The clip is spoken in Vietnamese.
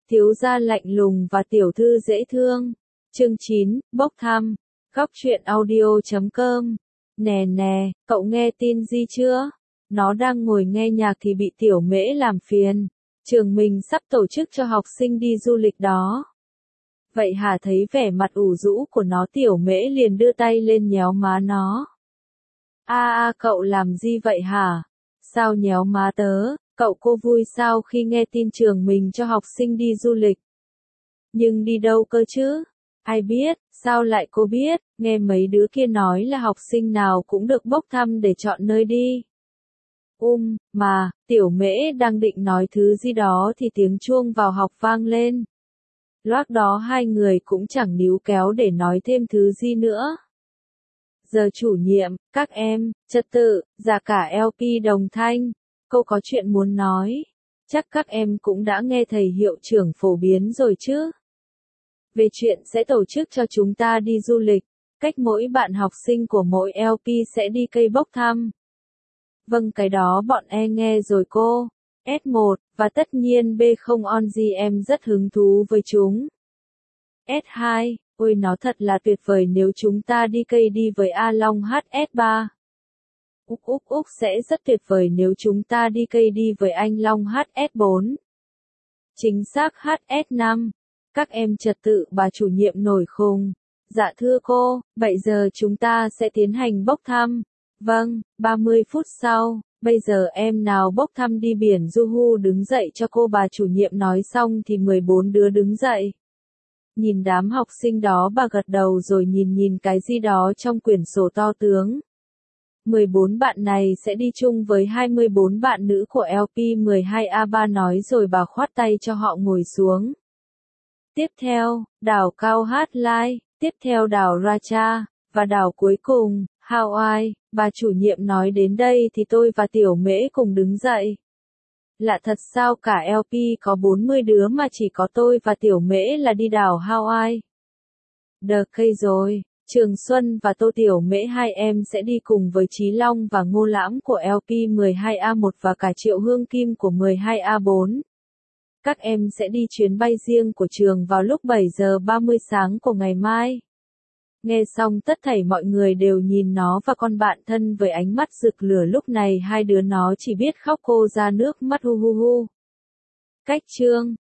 thiếu gia lạnh lùng và tiểu thư dễ thương. Chương 9, bốc thăm. Góc truyện audio.com. Nè nè, cậu nghe tin gì chưa? Nó đang ngồi nghe nhạc thì bị tiểu mễ làm phiền. Trường mình sắp tổ chức cho học sinh đi du lịch đó. Vậy hả? Thấy vẻ mặt ủ rũ của nó, tiểu mễ liền đưa tay lên nhéo má nó. Cậu làm gì vậy hả? Sao nhéo má tớ? Cậu cô vui sao khi nghe tin trường mình cho học sinh đi du lịch? Nhưng đi đâu cơ chứ? Ai biết, sao lại cô biết? Nghe mấy đứa kia nói là học sinh nào cũng được bốc thăm để chọn nơi đi. Mà, tiểu mễ đang định nói thứ gì đó thì tiếng chuông vào học vang lên. Loác đó hai người cũng chẳng níu kéo để nói thêm thứ gì nữa. Giờ chủ nhiệm, các em, trật tự, giả cả LP đồng thanh. Cô có chuyện muốn nói. Chắc các em cũng đã nghe thầy hiệu trưởng phổ biến rồi chứ. Về chuyện sẽ tổ chức cho chúng ta đi du lịch. Cách mỗi bạn học sinh của mỗi LP sẽ đi cây bốc thăm. Vâng, cái đó bọn em nghe rồi cô. S1, và tất nhiên B0 Onzy em rất hứng thú với chúng. S2, ôi nó thật là tuyệt vời nếu chúng ta đi cây đi với A Long HS3. Sẽ rất tuyệt vời nếu chúng ta đi cây đi với anh Long HS4. Chính xác HS5. Các em trật tự, bà chủ nhiệm nổi khùng. Dạ thưa cô, vậy giờ chúng ta sẽ tiến hành bốc thăm. Vâng, 30 phút sau, bây giờ em nào bốc thăm đi biển Juhu đứng dậy cho cô, bà chủ nhiệm nói xong thì 14 đứa đứng dậy. Nhìn đám học sinh đó bà gật đầu rồi nhìn cái gì đó trong quyển sổ to tướng. 14 bạn này sẽ đi chung với 24 bạn nữ của LP12A3 nói rồi bà khoát tay cho họ ngồi xuống. Tiếp theo, đảo Cao Hát Lai, tiếp theo đảo Racha, và đảo cuối cùng, Hawaii. Bà chủ nhiệm nói đến đây thì tôi và tiểu mễ cùng đứng dậy. Lạ thật sao cả LP có 40 đứa mà chỉ có tôi và tiểu mễ là đi đảo Hawaii. Được cây rồi, Trường Xuân và Tô Tiểu Mễ hai em sẽ đi cùng với Chí Long và Ngô Lãm của LP12A1 và cả Triệu Hương Kim của 12A4. Các em sẽ đi chuyến bay riêng của trường vào lúc 7 giờ 30 sáng của ngày mai. Nghe xong tất thảy mọi người đều nhìn nó và con bạn thân với ánh mắt rực lửa, lúc này hai đứa nó chỉ biết khóc cô ra nước mắt hu hu hu. Cách chương